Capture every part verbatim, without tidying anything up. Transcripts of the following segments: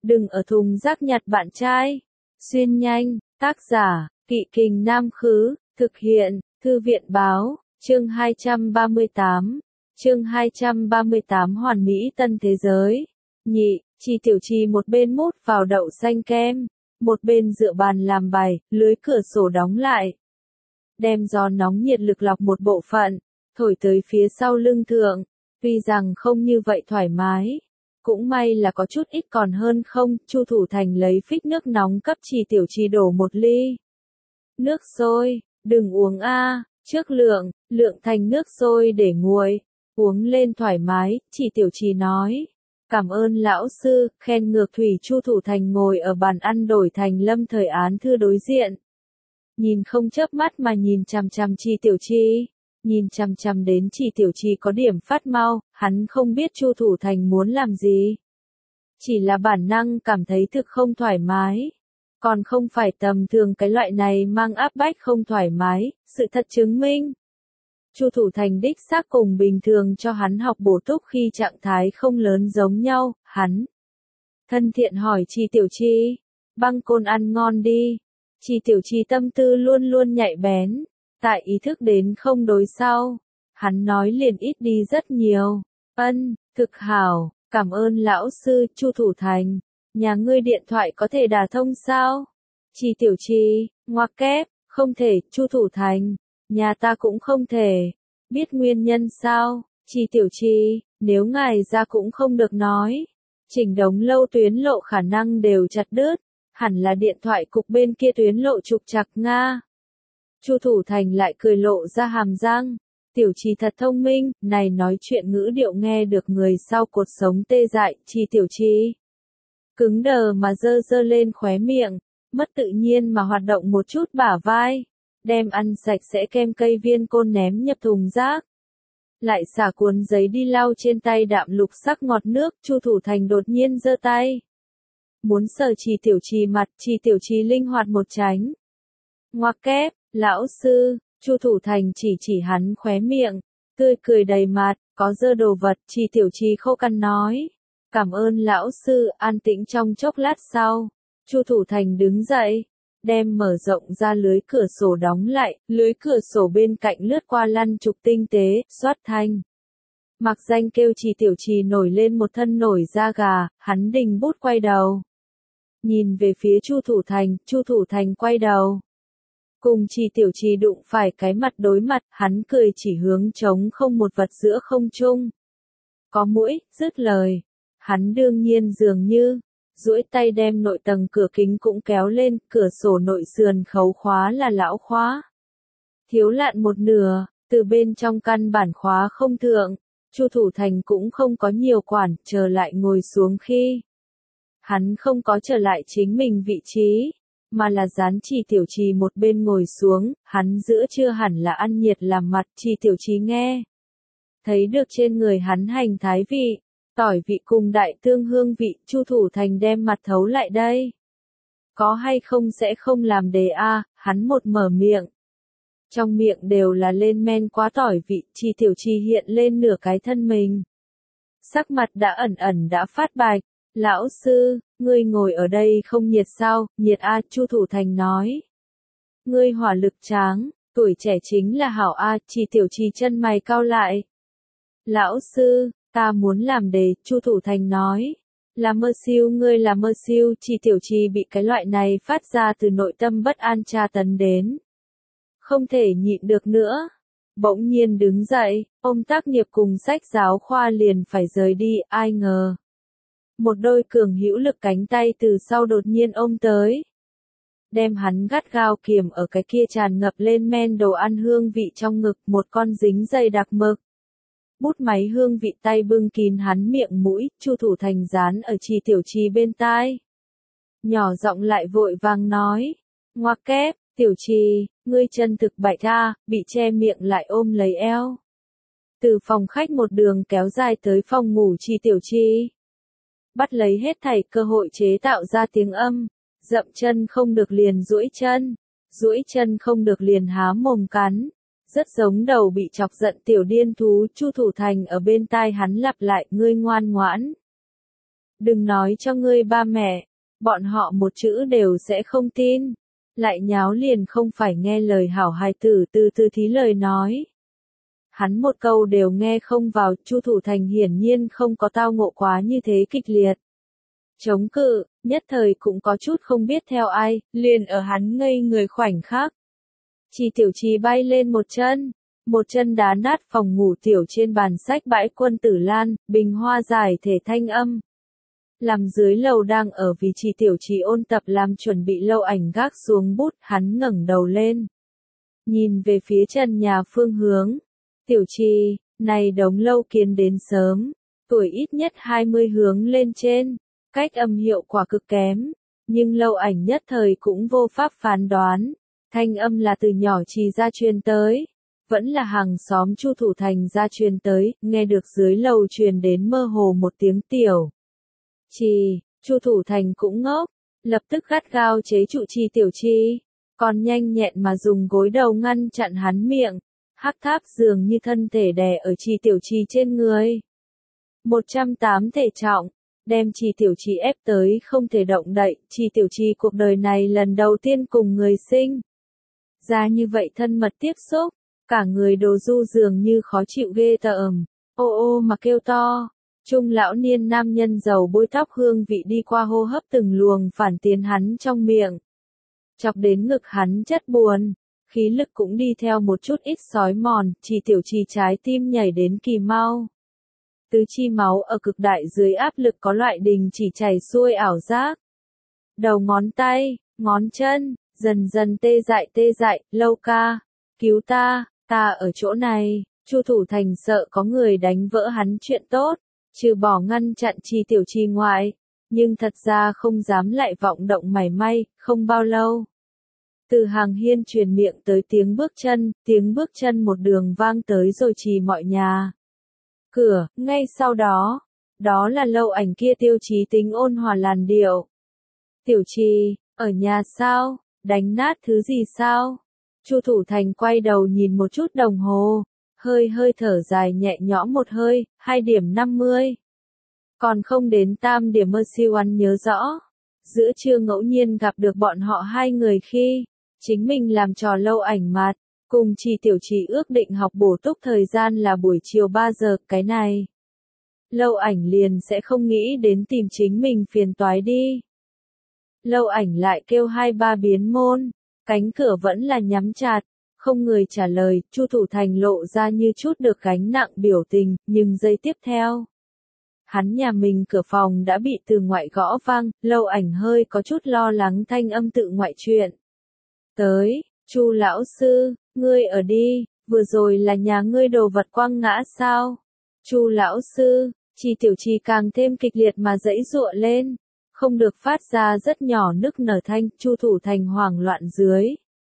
đừng ở thùng rác nhặt bạn trai. Xuyên nhanh, tác giả, Kỵ Kình Nam Khứ, thực hiện, Thư viện Báo, chương hai trăm ba mươi tám, chương hai trăm ba mươi tám Hoàn Mỹ Tân Thế Giới. Nhị, Chi Tiểu Chi một bên mút vào đậu xanh kem, một bên dựa bàn làm bài, lưới cửa sổ đóng lại. Đem gió nóng nhiệt lực lọc một bộ phận, thổi tới phía sau lưng thượng, tuy rằng không như vậy thoải mái. Cũng may là có chút ít còn hơn không, Chu Thủ Thành lấy phích nước nóng cấp Chi Tiểu Chi đổ một ly. Nước sôi, đừng uống a, trước lượng, lượng thành nước sôi để nguội, uống lên thoải mái, Chi Tiểu Chi nói. Cảm ơn lão sư, khen ngược thủy. Chu Thủ Thành ngồi ở bàn ăn đổi thành Lâm Thời Án Thư đối diện. Nhìn không chớp mắt mà nhìn chằm chằm Chi Tiểu Chi. Nhìn chằm chằm đến Chi Tiểu Chi có điểm phát mau, hắn không biết Chu Thủ Thành muốn làm gì. Chỉ là bản năng cảm thấy thực không thoải mái. Còn không phải tầm thường cái loại này mang áp bách không thoải mái, sự thật chứng minh. Chu Thủ Thành đích xác cùng bình thường cho hắn học bổ túc khi trạng thái không lớn giống nhau, hắn. Thân thiện hỏi Chi Tiểu Chi, băng côn ăn ngon đi. Chi Tiểu Chi tâm tư luôn luôn nhạy bén. Tại ý thức đến không đối sau, hắn nói liền ít đi rất nhiều. Ân, thực hảo, cảm ơn lão sư. Chu Thủ Thành, nhà ngươi điện thoại có thể đả thông sao? Chi Tiểu Chi, ngoặc kép, không thể. Chu Thủ Thành, nhà ta cũng không thể. Biết nguyên nhân sao? Chi Tiểu Chi, nếu ngài ra cũng không được nói. Chỉnh đống lâu tuyến lộ khả năng đều chặt đứt, hẳn là điện thoại cục bên kia tuyến lộ trục trặc Nga. Chu Thủ Thành lại cười lộ ra hàm răng. Tiểu Chi thật thông minh, này nói chuyện ngữ điệu nghe được người sau cột sống tê dại. Chi Tiểu Chi cứng đờ mà dơ dơ lên khóe miệng, mất tự nhiên mà hoạt động một chút bả vai, đem ăn sạch sẽ kem cây viên côn ném nhập thùng rác. Lại xả cuốn giấy đi lau trên tay đạm lục sắc ngọt nước. Chu Thủ Thành đột nhiên giơ tay, muốn sờ Chi Tiểu Chi mặt. Chi Tiểu Chi linh hoạt một tránh. Ngoặc kép, lão sư. Chu Thủ Thành chỉ chỉ hắn khóe miệng, tươi cười đầy mặt, có dơ đồ vật. Chi Tiểu Chi khô cằn nói, cảm ơn lão sư. An tĩnh trong chốc lát sau, Chu Thủ Thành đứng dậy, đem mở rộng ra lưới cửa sổ đóng lại. Lưới cửa sổ bên cạnh lướt qua lăn trục tinh tế, xoát thanh. Mặc danh kêu Chi Tiểu Chi nổi lên một thân nổi da gà. Hắn đình bút quay đầu, nhìn về phía Chu Thủ Thành. Chu Thủ Thành quay đầu, cùng Chi Tiểu Chi đụng phải cái mặt đối mặt. Hắn cười chỉ hướng trống không một vật giữa không trung. Có mũi. Dứt lời, hắn đương nhiên dường như duỗi tay đem nội tầng cửa kính cũng kéo lên. Cửa sổ nội sườn khấu khóa là lão khóa, thiếu lạn một nửa, từ bên trong căn bản khóa không thượng. Chu Thủ Thành cũng không có nhiều quản, trở lại ngồi xuống khi hắn không có trở lại chính mình vị trí, mà là dán Chi Tiểu Chi một bên ngồi xuống. Hắn giữa trưa hẳn là ăn nhiệt làm mặt. Chi Tiểu Chi nghe thấy được trên người hắn hành thái vị, tỏi vị cùng đại tương hương vị. Chu Thủ Thành đem mặt thấu lại đây. Có hay không sẽ không làm đề a. Hắn một mở miệng, trong miệng đều là lên men quá tỏi vị. Chi Tiểu Chi hiện lên nửa cái thân mình, sắc mặt đã ẩn ẩn đã phát bạch. Lão sư, ngươi ngồi ở đây không nhiệt sao? Nhiệt a. Chu Thủ Thành nói. Ngươi hỏa lực tráng, tuổi trẻ chính là hảo a. Chi Tiểu Chi chân mày cau lại. Lão sư, ta muốn làm đề. Chu Thủ Thành nói. Là mơ siêu. Ngươi là mơ siêu. Chi Tiểu Chi bị cái loại này phát ra từ nội tâm bất an tra tấn đến không thể nhịn được nữa, bỗng nhiên đứng dậy, ôm tác nghiệp cùng sách giáo khoa liền phải rời đi. Ai ngờ một đôi cường hữu lực cánh tay từ sau đột nhiên ôm tới, đem hắn gắt gao kiềm ở cái kia tràn ngập lên men đồ ăn hương vị trong ngực. Một con dính dày đặc mực bút máy hương vị tay bưng kín hắn miệng mũi. Chu Thủ Thành dán ở Chi Tiểu Chi bên tai, nhỏ giọng lại vội vàng nói, ngoặc kép, Tiểu Chi, ngươi chân thực bạch a. Bị che miệng lại ôm lấy eo, từ phòng khách một đường kéo dài tới phòng ngủ. Chi Tiểu Chi bắt lấy hết thảy cơ hội chế tạo ra tiếng âm, dậm chân không được liền duỗi chân, duỗi chân không được liền há mồm cắn, rất giống đầu bị chọc giận tiểu điên thú. Chu Thủ Thành ở bên tai hắn lặp lại, ngươi ngoan ngoãn đừng nói cho ngươi ba mẹ, bọn họ một chữ đều sẽ không tin. Lại nháo liền không phải nghe lời hảo hài tử từ từ thí lời nói. Hắn một câu đều nghe không vào, Chu Thủ Thành hiển nhiên không có tao ngộ quá như thế kịch liệt. Chống cự, nhất thời cũng có chút không biết theo ai, liền ở hắn ngây người khoảnh khắc. Chi Tiểu Chi bay lên một chân, một chân đá nát phòng ngủ tiểu trên bàn sách bãi quân tử lan, bình hoa giải thể thanh âm. Làm dưới lầu đang ở vì Chi Tiểu Chi ôn tập làm chuẩn bị Lâu Ảnh gác xuống bút, hắn ngẩng đầu lên. Nhìn về phía trần nhà phương hướng. Tiểu Chi, này đống lâu kiến đến sớm, tuổi ít nhất hai mươi hướng lên trên, cách âm hiệu quả cực kém, nhưng Lâu Ảnh nhất thời cũng vô pháp phán đoán, thanh âm là từ nhỏ Chi ra truyền tới, vẫn là hàng xóm Chu Thủ Thành ra truyền tới, nghe được dưới lầu truyền đến mơ hồ một tiếng tiểu. Chi, Chu Thủ Thành cũng ngốc, lập tức gắt gao chế trụ Chi Tiểu Chi, còn nhanh nhẹn mà dùng gối đầu ngăn chặn hắn miệng. Hắc tháp dường như thân thể đè ở Chi Tiểu Chi trên người. một trăm tám thể trọng, đem Chi Tiểu Chi ép tới không thể động đậy, Chi Tiểu Chi cuộc đời này lần đầu tiên cùng người sinh. Ra như vậy thân mật tiếp xúc, cả người đồ du dường như khó chịu ghê tởm, ô ô mà kêu to. Trung lão niên nam nhân dầu bôi tóc hương vị đi qua hô hấp từng luồng phản tiến hắn trong miệng. Chọc đến ngực hắn chất buồn. Khí lực cũng đi theo một chút ít sói mòn, Chi Tiểu Chi trái tim nhảy đến kỳ mau. Tứ chi máu ở cực đại dưới áp lực có loại đình chỉ chảy xuôi ảo giác. Đầu ngón tay, ngón chân, dần dần tê dại tê dại, Lâu ca, cứu ta, ta ở chỗ này, Chu Thủ Thành sợ có người đánh vỡ hắn chuyện tốt, trừ bỏ ngăn chặn Chi Tiểu Chi ngoại, nhưng thật ra không dám lại vọng động mảy may, không bao lâu. Từ hàng hiên truyền miệng tới tiếng bước chân, tiếng bước chân một đường vang tới rồi trì mọi nhà. Cửa, ngay sau đó, đó là Lâu Ảnh kia tiêu chí tính ôn hòa làn điệu. Tiểu Chi, ở nhà sao, đánh nát thứ gì sao? Chu Thủ Thành quay đầu nhìn một chút đồng hồ, hơi hơi thở dài nhẹ nhõm một hơi, hai điểm năm mươi. Còn không đến tam điểm mơ siêu ăn nhớ rõ. Giữa trưa ngẫu nhiên gặp được bọn họ hai người khi chính mình làm trò Lâu Ảnh mặt, cùng Chi Tiểu Chi ước định học bổ túc thời gian là buổi chiều ba giờ, cái này. Lâu Ảnh liền sẽ không nghĩ đến tìm chính mình phiền toái đi. Lâu Ảnh lại kêu hai ba biến môn, cánh cửa vẫn là nhắm chặt, không người trả lời, Chu Thủ Thành lộ ra như chút được gánh nặng biểu tình, nhưng giây tiếp theo. Hắn nhà mình cửa phòng đã bị từ ngoại gõ vang, Lâu Ảnh hơi có chút lo lắng thanh âm tự ngoại chuyện. Tới, Chu lão sư, ngươi ở đi, vừa rồi là nhà ngươi đồ vật quăng ngã sao? Chu lão sư, Chi Tiểu Chi càng thêm kịch liệt mà giãy giụa lên, không được phát ra rất nhỏ nức nở thanh, Chu Thủ Thành hoảng loạn dưới.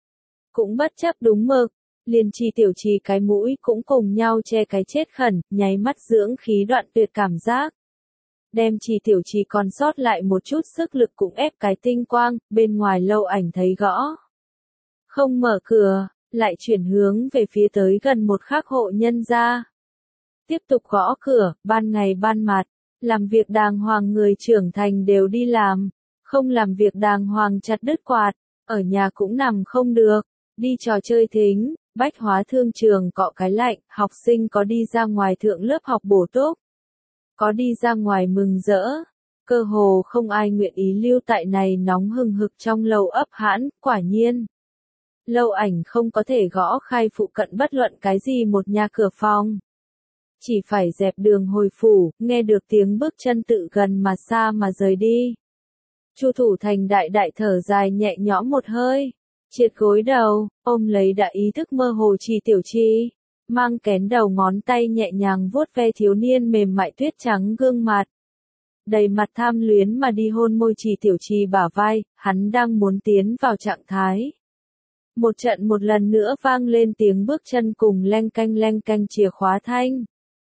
Cũng bất chấp đúng mực, liền Chi Tiểu Chi cái mũi cũng cùng nhau che cái chết khẩn, nháy mắt dưỡng khí đoạn tuyệt cảm giác. Đem Chi Tiểu Chi còn sót lại một chút sức lực cũng ép cái tinh quang, bên ngoài Lâu Ảnh thấy gõ. Không mở cửa, lại chuyển hướng về phía tới gần một khắc hộ nhân gia. Tiếp tục gõ cửa, ban ngày ban mặt, làm việc đàng hoàng người trưởng thành đều đi làm, không làm việc đàng hoàng chặt đứt quạt, ở nhà cũng nằm không được, đi trò chơi thính, bách hóa thương trường cọ cái lạnh, học sinh có đi ra ngoài thượng lớp học bổ túc, có đi ra ngoài mừng rỡ, cơ hồ không ai nguyện ý lưu tại này nóng hừng hực trong lầu ấp hãn, quả nhiên. Lâu Ảnh không có thể gõ khai phụ cận bất luận cái gì một nhà cửa phòng. Chỉ phải dẹp đường hồi phủ, nghe được tiếng bước chân tự gần mà xa mà rời đi. Chu Thủ Thành đại đại thở dài nhẹ nhõm một hơi, triệt gối đầu, ôm lấy đã ý thức mơ hồ Chi Tiểu Chi, mang kén đầu ngón tay nhẹ nhàng vuốt ve thiếu niên mềm mại tuyết trắng gương mặt. Đầy mặt tham luyến mà đi hôn môi Chi Tiểu Chi bả vai, hắn đang muốn tiến vào trạng thái. Một trận một lần nữa vang lên tiếng bước chân cùng leng canh leng canh chìa khóa thanh.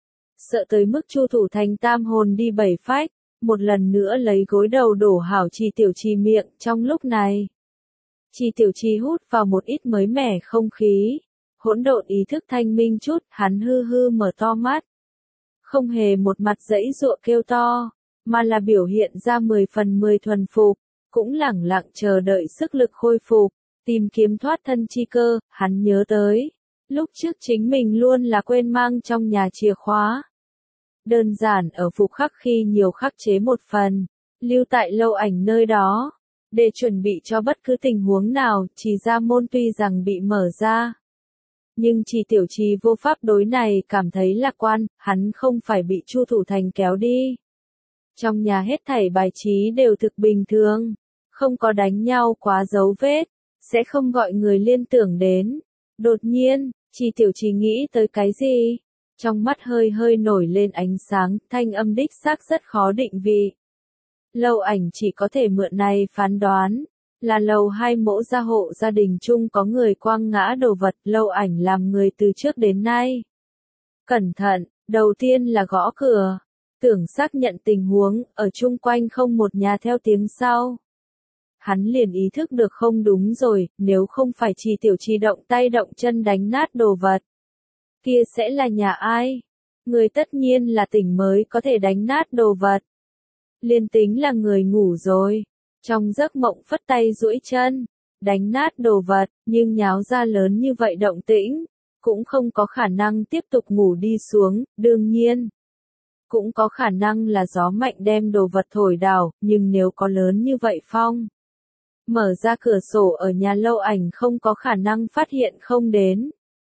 Sợ tới mức Chu Thủ Thành tam hồn đi bảy phách, một lần nữa lấy gối đầu đổ hảo Chi Tiểu Chi miệng, trong lúc này. Chi Tiểu Chi hút vào một ít mới mẻ không khí, hỗn độn ý thức thanh minh chút, hắn hư hư mở to mắt. Không hề một mặt giãy giụa kêu to, mà là biểu hiện ra mười phần mười thuần phục, cũng lẳng lặng chờ đợi sức lực khôi phục, tìm kiếm thoát thân chi cơ. Hắn nhớ tới, lúc trước chính mình luôn là quên mang trong nhà chìa khóa. Đơn giản ở phục khắc khi nhiều khắc chế một phần, lưu tại Lâu Ảnh nơi đó, để chuẩn bị cho bất cứ tình huống nào. Trì gia môn tuy rằng bị mở ra, nhưng Trì Tiểu Trì vô pháp đối này cảm thấy lạc quan, hắn không phải bị Chu Thủ Thành kéo đi. Trong nhà hết thảy bài trí đều thực bình thường, không có đánh nhau quá dấu vết, sẽ không gọi người liên tưởng đến. Đột nhiên, Trì Tiểu Trì nghĩ tới cái gì? Trong mắt hơi hơi nổi lên ánh sáng, thanh âm đích xác rất khó định vị. Lâu Ảnh chỉ có thể mượn này phán đoán, là lầu hai mỗ gia hộ gia đình chung có người quăng ngã đồ vật. Lâu Ảnh làm người từ trước đến nay cẩn thận, đầu tiên là gõ cửa, tưởng xác nhận tình huống, ở chung quanh không một nhà theo tiếng sau. Hắn liền ý thức được không đúng rồi, nếu không phải Trì Tiểu Trì động tay động chân đánh nát đồ vật, kia sẽ là nhà ai? Người tất nhiên là tỉnh mới có thể đánh nát đồ vật. Liên tính là người ngủ rồi, trong giấc mộng phất tay duỗi chân, đánh nát đồ vật, nhưng nháo ra lớn như vậy động tĩnh, cũng không có khả năng tiếp tục ngủ đi xuống. Đương nhiên, cũng có khả năng là gió mạnh đem đồ vật thổi đảo, nhưng nếu có lớn như vậy phong, mở ra cửa sổ ở nhà Lâu Ảnh không có khả năng phát hiện không đến.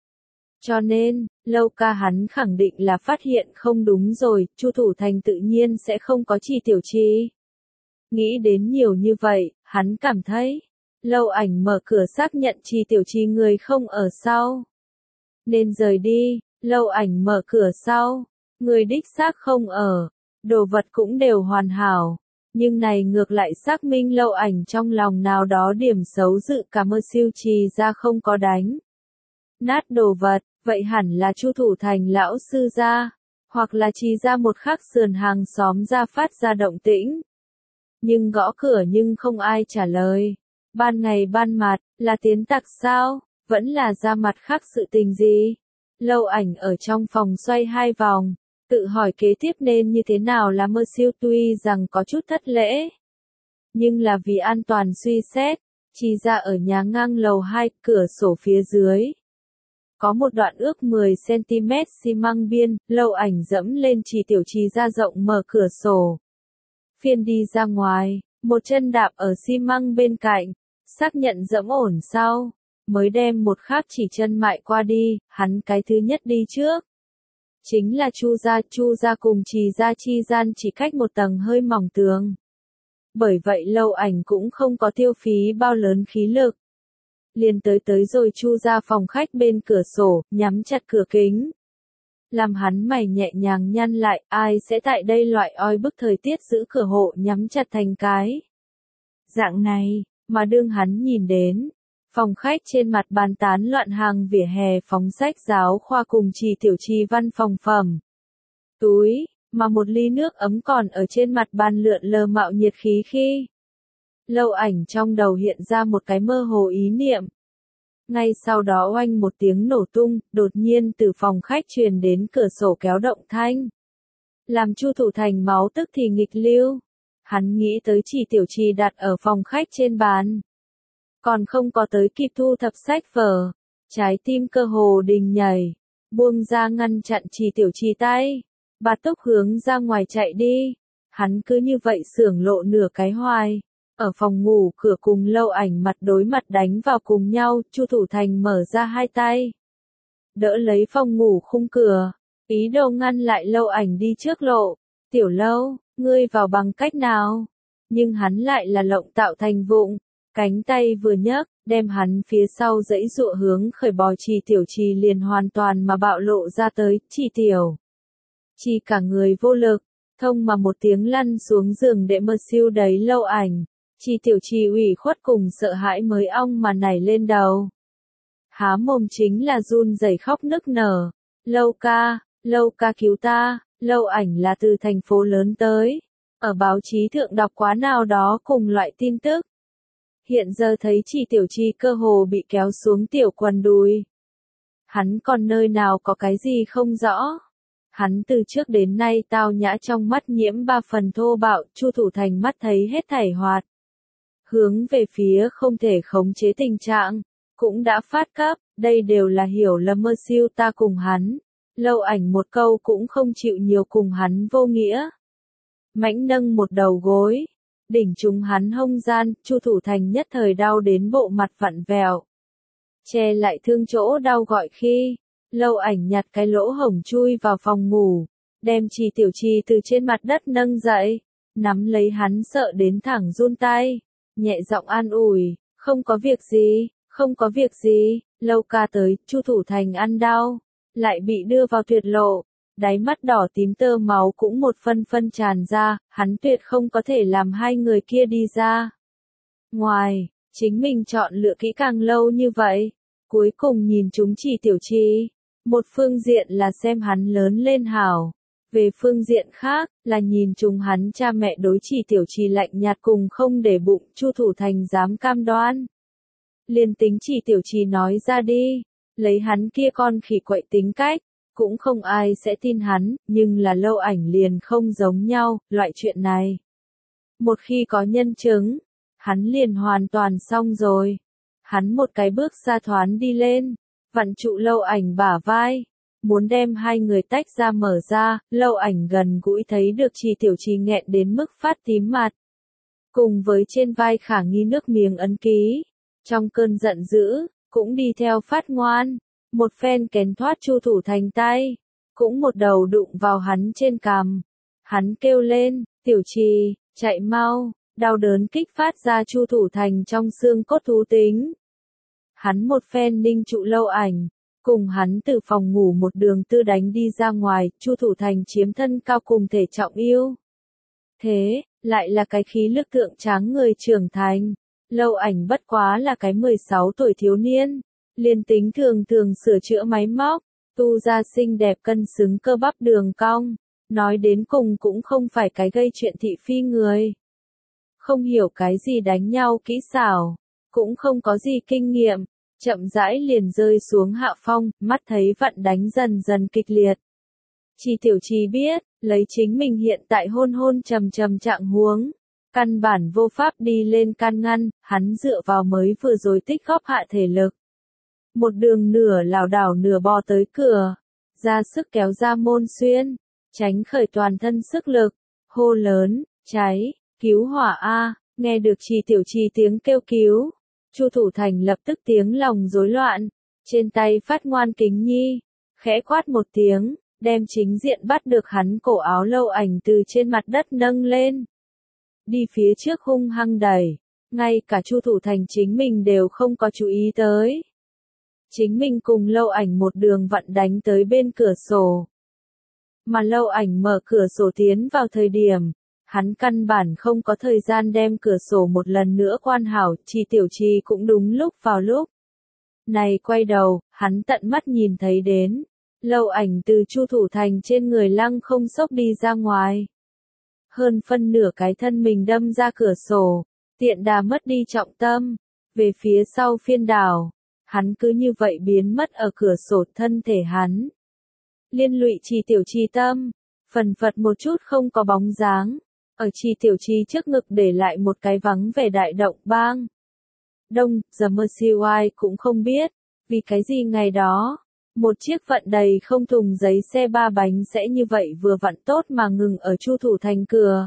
Cho nên, Lâu ca hắn khẳng định là phát hiện không đúng rồi, Chu Thủ Thành tự nhiên sẽ không có Trì Tiểu Trì. Nghĩ đến nhiều như vậy, hắn cảm thấy, Lâu Ảnh mở cửa xác nhận Trì Tiểu Trì người không ở sau, nên rời đi. Lâu Ảnh mở cửa sau, người đích xác không ở, đồ vật cũng đều hoàn hảo, nhưng này ngược lại xác minh Lâu Ảnh trong lòng nào đó điểm xấu dự cảm mơ siêu Trì ra không có đánh nát đồ vật. Vậy hẳn là Chu Thủ Thành lão sư gia, hoặc là Trì ra một khắc sườn hàng xóm ra phát ra động tĩnh. Nhưng gõ cửa nhưng không ai trả lời. Ban ngày ban mặt, là tiến tặc sao, vẫn là ra mặt khác sự tình gì? Lâu Ảnh ở trong phòng xoay hai vòng, tự hỏi kế tiếp nên như thế nào là mơ siêu. Tuy rằng có chút thất lễ, nhưng là vì an toàn suy xét, Trì ra ở nhà ngang lầu hai, cửa sổ phía dưới có một đoạn ước mười xăng ti mét xi măng biên. Lâu Ảnh dẫm lên Trì Tiểu Trì ra rộng mở cửa sổ, phiên đi ra ngoài, một chân đạp ở xi măng bên cạnh, xác nhận dẫm ổn sau, mới đem một khác chỉ chân mại qua đi. Hắn cái thứ nhất đi trước, chính là Chu gia. Chu gia cùng Trì gia chi gian chỉ cách một tầng hơi mỏng tường, bởi vậy Lâu Ảnh cũng không có tiêu phí bao lớn khí lực, liền tới tới rồi Chu ra phòng khách bên cửa sổ, nhắm chặt cửa kính. Làm hắn mày nhẹ nhàng nhăn lại, ai sẽ tại đây loại oi bức thời tiết giữ cửa hộ nhắm chặt thành cái dạng này, mà đương hắn nhìn đến, phòng khách trên mặt bàn tán loạn hàng vỉa hè phóng sách giáo khoa cùng Trì Tiểu Trì văn phòng phẩm, túi, mà một ly nước ấm còn ở trên mặt bàn lượn lờ mạo nhiệt khí khi. Lâu Ảnh trong đầu hiện ra một cái mơ hồ ý niệm. Ngay sau đó oanh một tiếng nổ tung, đột nhiên từ phòng khách truyền đến cửa sổ kéo động thanh, làm Chu Thủ Thành máu tức thì nghịch lưu. Hắn nghĩ tới Trì Tiểu Trì đặt ở phòng khách trên bàn, còn không có tới kịp thu thập sách vở, trái tim cơ hồ đình nhảy, buông ra ngăn chặn Trì Tiểu Trì tay, bạt tốc hướng ra ngoài chạy đi. Hắn cứ như vậy xưởng lộ nửa cái hoài. Ở phòng ngủ cửa cùng Lâu Ảnh mặt đối mặt đánh vào cùng nhau. Chu Thủ Thành mở ra hai tay, đỡ lấy phòng ngủ khung cửa, ý đồ ngăn lại Lâu Ảnh đi trước lộ. Tiểu Lâu, ngươi vào bằng cách nào? Nhưng hắn lại là lộng tạo thành vụng, cánh tay vừa nhấc, đem hắn phía sau dãy dụa hướng khởi bò Trì Tiểu Trì liền hoàn toàn mà bạo lộ ra tới. Trì Tiểu Trì cả người vô lực, thông mà một tiếng lăn xuống giường để mơ siêu đấy Lâu Ảnh. Trì Tiểu Trì ủy khuất cùng sợ hãi mới ong mà nảy lên đầu. Há mồm chính là run rẩy khóc nức nở. Lâu ca, Lâu ca cứu ta. Lâu Ảnh là từ thành phố lớn tới, ở báo chí thượng đọc quá nào đó cùng loại tin tức. Hiện giờ thấy Trì Tiểu Trì cơ hồ bị kéo xuống tiểu quần đùi. Hắn còn nơi nào có cái gì không rõ. Hắn từ trước đến nay tao nhã trong mắt nhiễm ba phần thô bạo, Chu Thủ Thành mắt thấy hết thảy hoạt. Hướng về phía không thể khống chế tình trạng, cũng đã phát cấp, đây đều là hiểu lầm mơ siêu ta cùng hắn. Lâu Ảnh một câu cũng không chịu nhiều cùng hắn vô nghĩa. Mãnh nâng một đầu gối, đỉnh trúng hắn hông gian, Chu Thủ Thành nhất thời đau đến bộ mặt vặn vẹo. Che lại thương chỗ đau gọi khi, Lâu Ảnh nhặt cái lỗ hổng chui vào phòng ngủ, đem Trì Tiểu Trì từ trên mặt đất nâng dậy, nắm lấy hắn sợ đến thẳng run tay, nhẹ giọng an ủi, không có việc gì, không có việc gì, Lâu ca tới, Chu Thủ Thành ăn đau, lại bị đưa vào tuyệt lộ, đáy mắt đỏ tím tơ máu cũng một phân phân tràn ra, hắn tuyệt không có thể làm hai người kia đi ra. Ngoài, chính mình chọn lựa kỹ càng lâu như vậy, cuối cùng nhìn chúng Trì Tiểu Trì, một phương diện là xem hắn lớn lên hảo, về phương diện khác là nhìn chúng hắn cha mẹ đối Trì Tiểu Trì lạnh nhạt cùng không để bụng, Chu Thủ Thành dám cam đoan. Liền tính Trì Tiểu Trì nói ra đi, lấy hắn kia con khỉ quậy tính cách, cũng không ai sẽ tin hắn, nhưng là Lâu Ảnh liền không giống nhau, loại chuyện này. Một khi có nhân chứng, hắn liền hoàn toàn xong rồi. Hắn một cái bước xa thoán đi lên, vặn trụ Lâu Ảnh bả vai, muốn đem hai người tách ra mở ra, Lâu Ảnh gần gũi thấy được Trì Tiểu Trì nghẹn đến mức phát tím mặt. Cùng với trên vai khả nghi nước miếng ấn ký, trong cơn giận dữ, cũng đi theo phát ngoan, một phen kén thoát Chu Thủ Thành tay, cũng một đầu đụng vào hắn trên cằm. Hắn kêu lên, Tiểu Trì, chạy mau, đau đớn kích phát ra Chu Thủ Thành trong xương cốt thú tính. Hắn một phen ninh trụ Lâu Ảnh, cùng hắn từ phòng ngủ một đường tư đánh đi ra ngoài, Chu Thủ Thành chiếm thân cao cùng thể trọng yêu. Thế, lại là cái khí lực thượng tráng người trưởng thành. Lâu Ảnh bất quá là cái mười sáu tuổi thiếu niên, liền tính thường thường sửa chữa máy móc, tu ra xinh đẹp cân xứng cơ bắp đường cong, nói đến cùng cũng không phải cái gây chuyện thị phi người. Không hiểu cái gì đánh nhau kỹ xảo, cũng không có gì kinh nghiệm, chậm rãi liền rơi xuống hạ phong, mắt thấy vận đánh dần dần kịch liệt. Trì Tiểu Trì biết, lấy chính mình hiện tại hôn hôn trầm trầm trạng huống, căn bản vô pháp đi lên can ngăn, hắn dựa vào mới vừa rồi tích góp hạ thể lực. Một đường nửa lảo đảo nửa bò tới cửa, ra sức kéo ra môn xuyên, tránh khởi toàn thân sức lực, hô lớn, cháy, cứu hỏa a, nghe được Trì Tiểu Trì tiếng kêu cứu. Chu Thủ Thành lập tức tiếng lòng rối loạn, trên tay phát ngoan kính nhi, khẽ quát một tiếng, đem chính diện bắt được hắn cổ áo Lâu Ảnh từ trên mặt đất nâng lên. Đi phía trước hung hăng đẩy, ngay cả Chu Thủ Thành chính mình đều không có chú ý tới. Chính mình cùng Lâu Ảnh một đường vặn đánh tới bên cửa sổ. Mà Lâu Ảnh mở cửa sổ tiến vào thời điểm, hắn căn bản không có thời gian đem cửa sổ một lần nữa quan hảo, Trì Tiểu Trì cũng đúng lúc vào lúc. Này quay đầu, hắn tận mắt nhìn thấy đến, Lâu Ảnh từ Chu Thủ Thành trên người lăng không xốc đi ra ngoài. Hơn phân nửa cái thân mình đâm ra cửa sổ, tiện đà mất đi trọng tâm, về phía sau phiên đảo, hắn cứ như vậy biến mất ở cửa sổ thân thể hắn. Liên lụy Trì Tiểu Trì tâm, phần phật một chút không có bóng dáng. Ở Trì Tiểu Trì trước ngực để lại một cái vắng vẻ đại động bang. Đông, giờ mơ siêu ai cũng không biết, vì cái gì ngày đó, một chiếc vận đầy không thùng giấy xe ba bánh sẽ như vậy vừa vặn tốt mà ngừng ở Chu Thủ Thành cửa.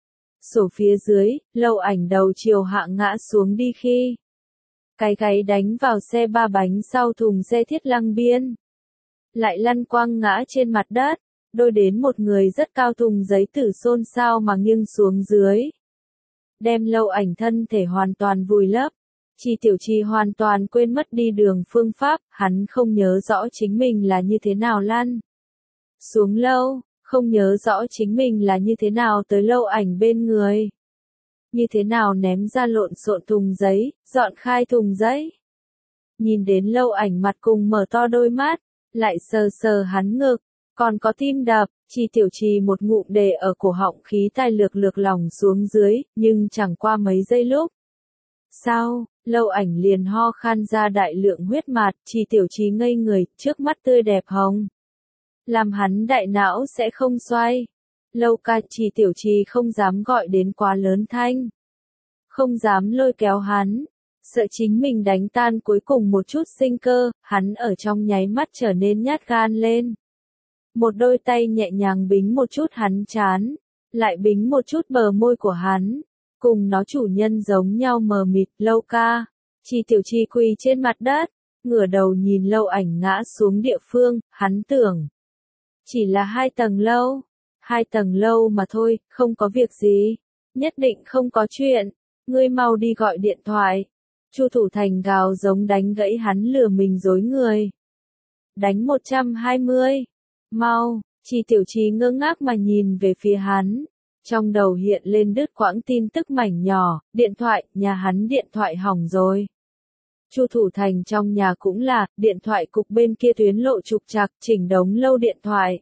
Sổ phía dưới, Lâu Ảnh đầu chiều hạ ngã xuống đi khi. Cái gáy đánh vào xe ba bánh sau thùng xe thiết lăng biên. Lại lăn quăng ngã trên mặt đất. Đôi đến một người rất cao thùng giấy tử xôn xao mà nghiêng xuống dưới. Đem Lâu Ảnh thân thể hoàn toàn vùi lấp. Trì Tiểu Trì hoàn toàn quên mất đi đường phương pháp, hắn không nhớ rõ chính mình là như thế nào lăn xuống lâu, không nhớ rõ chính mình là như thế nào tới Lâu Ảnh bên người. Như thế nào ném ra lộn xộn thùng giấy, dọn khai thùng giấy. Nhìn đến Lâu Ảnh mặt cùng mở to đôi mắt, lại sờ sờ hắn ngực. Còn có tim đập, Trì Tiểu Trì một ngụm đề ở cổ họng khí tai lược lược lòng xuống dưới, nhưng chẳng qua mấy giây lúc. Sau, Lâu Ảnh liền ho khan ra đại lượng huyết mạt, Trì Tiểu Trì ngây người, trước mắt tươi đẹp hồng. làm hắn đại não sẽ không xoay. Lâu ca Trì Tiểu Trì không dám gọi đến quá lớn thanh. Không dám lôi kéo hắn. Sợ chính mình đánh tan cuối cùng một chút sinh cơ, hắn ở trong nháy mắt trở nên nhát gan lên. Một đôi tay nhẹ nhàng bính một chút hắn trán, lại bính một chút bờ môi của hắn, cùng nó chủ nhân giống nhau mờ mịt. Lâu ca, Trì Tiểu Trì quỳ trên mặt đất, ngửa đầu nhìn Lâu Ảnh ngã xuống địa phương, hắn tưởng. Chỉ là hai tầng lâu, hai tầng lâu mà thôi, không có việc gì, nhất định không có chuyện, ngươi mau đi gọi điện thoại. Chu Thủ Thành gào giống đánh gãy hắn lừa mình dối người. Đánh một trăm hai mươi. Mau, Trì Tiểu Trì ngơ ngác mà nhìn về phía hắn. Trong đầu hiện lên đứt quãng tin tức mảnh nhỏ, điện thoại, nhà hắn điện thoại hỏng rồi. Chu Thủ Thành trong nhà cũng là, điện thoại cục bên kia tuyến lộ trục trặc, chỉnh đống lâu điện thoại.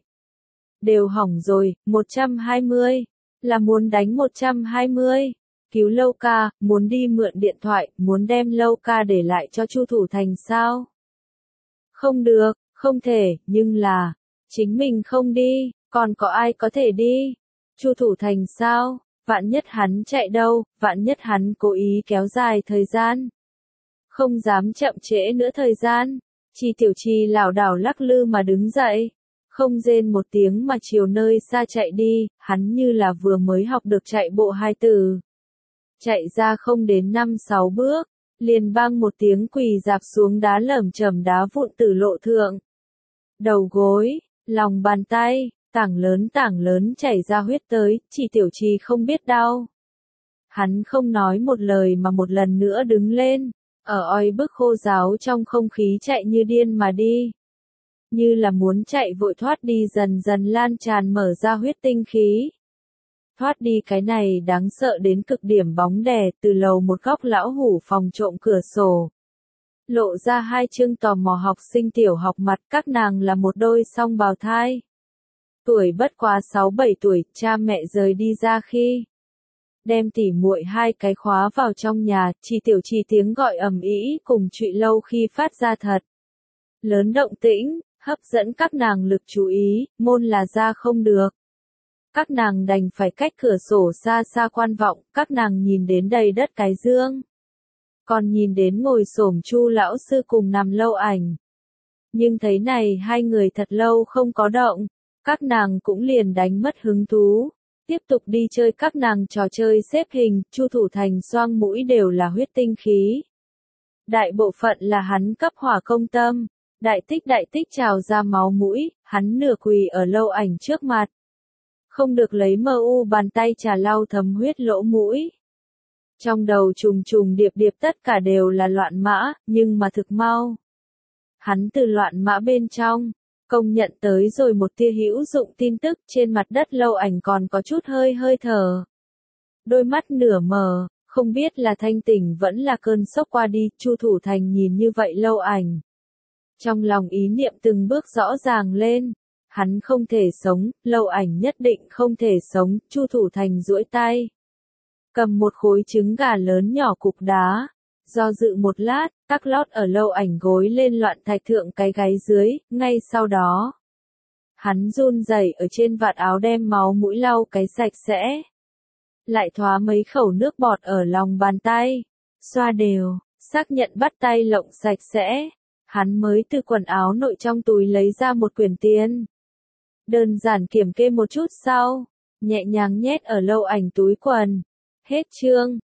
Đều hỏng rồi, một trăm hai mươi. Là muốn đánh một trăm hai mươi. Cứu Lâu ca, muốn đi mượn điện thoại, muốn đem Lâu ca để lại cho Chu Thủ Thành sao? Không được, không thể, nhưng là, chính mình không đi, còn có ai có thể đi? Chu Thủ Thành sao? Vạn nhất hắn chạy đâu, vạn nhất hắn cố ý kéo dài thời gian. Không dám chậm trễ nữa thời gian. Trì Tiểu Trì lảo đảo lắc lư mà đứng dậy. Không rên một tiếng mà chiều nơi xa chạy đi, hắn như là vừa mới học được chạy bộ hai từ. Chạy ra không đến năm sáu bước, liền bang một tiếng quỳ dạp xuống đá lởm chởm đá vụn tử lộ thượng. Đầu gối, lòng bàn tay, tảng lớn tảng lớn chảy ra huyết tới, Trì Tiểu Trì không biết đau. Hắn không nói một lời mà một lần nữa đứng lên, ở oi bức khô ráo trong không khí chạy như điên mà đi. Như là muốn chạy vội thoát đi dần dần lan tràn mở ra huyết tinh khí. Thoát đi cái này đáng sợ đến cực điểm bóng đè từ lầu một góc lão hủ phòng trộm cửa sổ. Lộ ra hai chương tò mò học sinh tiểu học mặt, các nàng là một đôi song bào thai. Tuổi bất quá sáu bảy tuổi, cha mẹ rời đi ra khi. Đem tỉ muội hai cái khóa vào trong nhà, Trì Tiểu Trì tiếng gọi ầm ĩ cùng trụy lâu khi phát ra thật. Lớn động tĩnh, hấp dẫn các nàng lực chú ý, môn là ra không được. Các nàng đành phải cách cửa sổ xa xa quan vọng, các nàng nhìn đến đầy đất cái dương. Còn nhìn đến ngồi xổm Chu lão sư cùng nằm Lâu Ảnh. Nhưng thấy này hai người thật lâu không có động, các nàng cũng liền đánh mất hứng thú. Tiếp tục đi chơi các nàng trò chơi xếp hình, Chu Thủ Thành xoang mũi đều là huyết tinh khí. Đại bộ phận là hắn cấp hỏa công tâm. Đại tích đại tích trào ra máu mũi, hắn nửa quỳ ở Lâu Ảnh trước mặt. Không được lấy mờ u bàn tay trà lau thấm huyết lỗ mũi. Trong đầu trùng trùng điệp điệp tất cả đều là loạn mã, nhưng mà thực mau. Hắn từ loạn mã bên trong, công nhận tới rồi một tia hữu dụng tin tức, trên mặt đất Lâu Ảnh còn có chút hơi hơi thở. Đôi mắt nửa mờ, không biết là thanh tỉnh vẫn là cơn sốc qua đi, Chu Thủ Thành nhìn như vậy Lâu Ảnh. Trong lòng ý niệm từng bước rõ ràng lên, hắn không thể sống, Lâu Ảnh nhất định không thể sống, Chu Thủ Thành duỗi tay. Cầm một khối trứng gà lớn nhỏ cục đá, do dự một lát, tắc lót ở Lâu Ảnh gối lên loạn thạch thượng cái gáy dưới, ngay sau đó. Hắn run rẩy ở trên vạt áo đem máu mũi lau cái sạch sẽ. Lại thoá mấy khẩu nước bọt ở lòng bàn tay, xoa đều, xác nhận bắt tay lộng sạch sẽ. Hắn mới từ quần áo nội trong túi lấy ra một quyển tiền. Đơn giản kiểm kê một chút sau, nhẹ nhàng nhét ở Lâu Ảnh túi quần. Hết chương.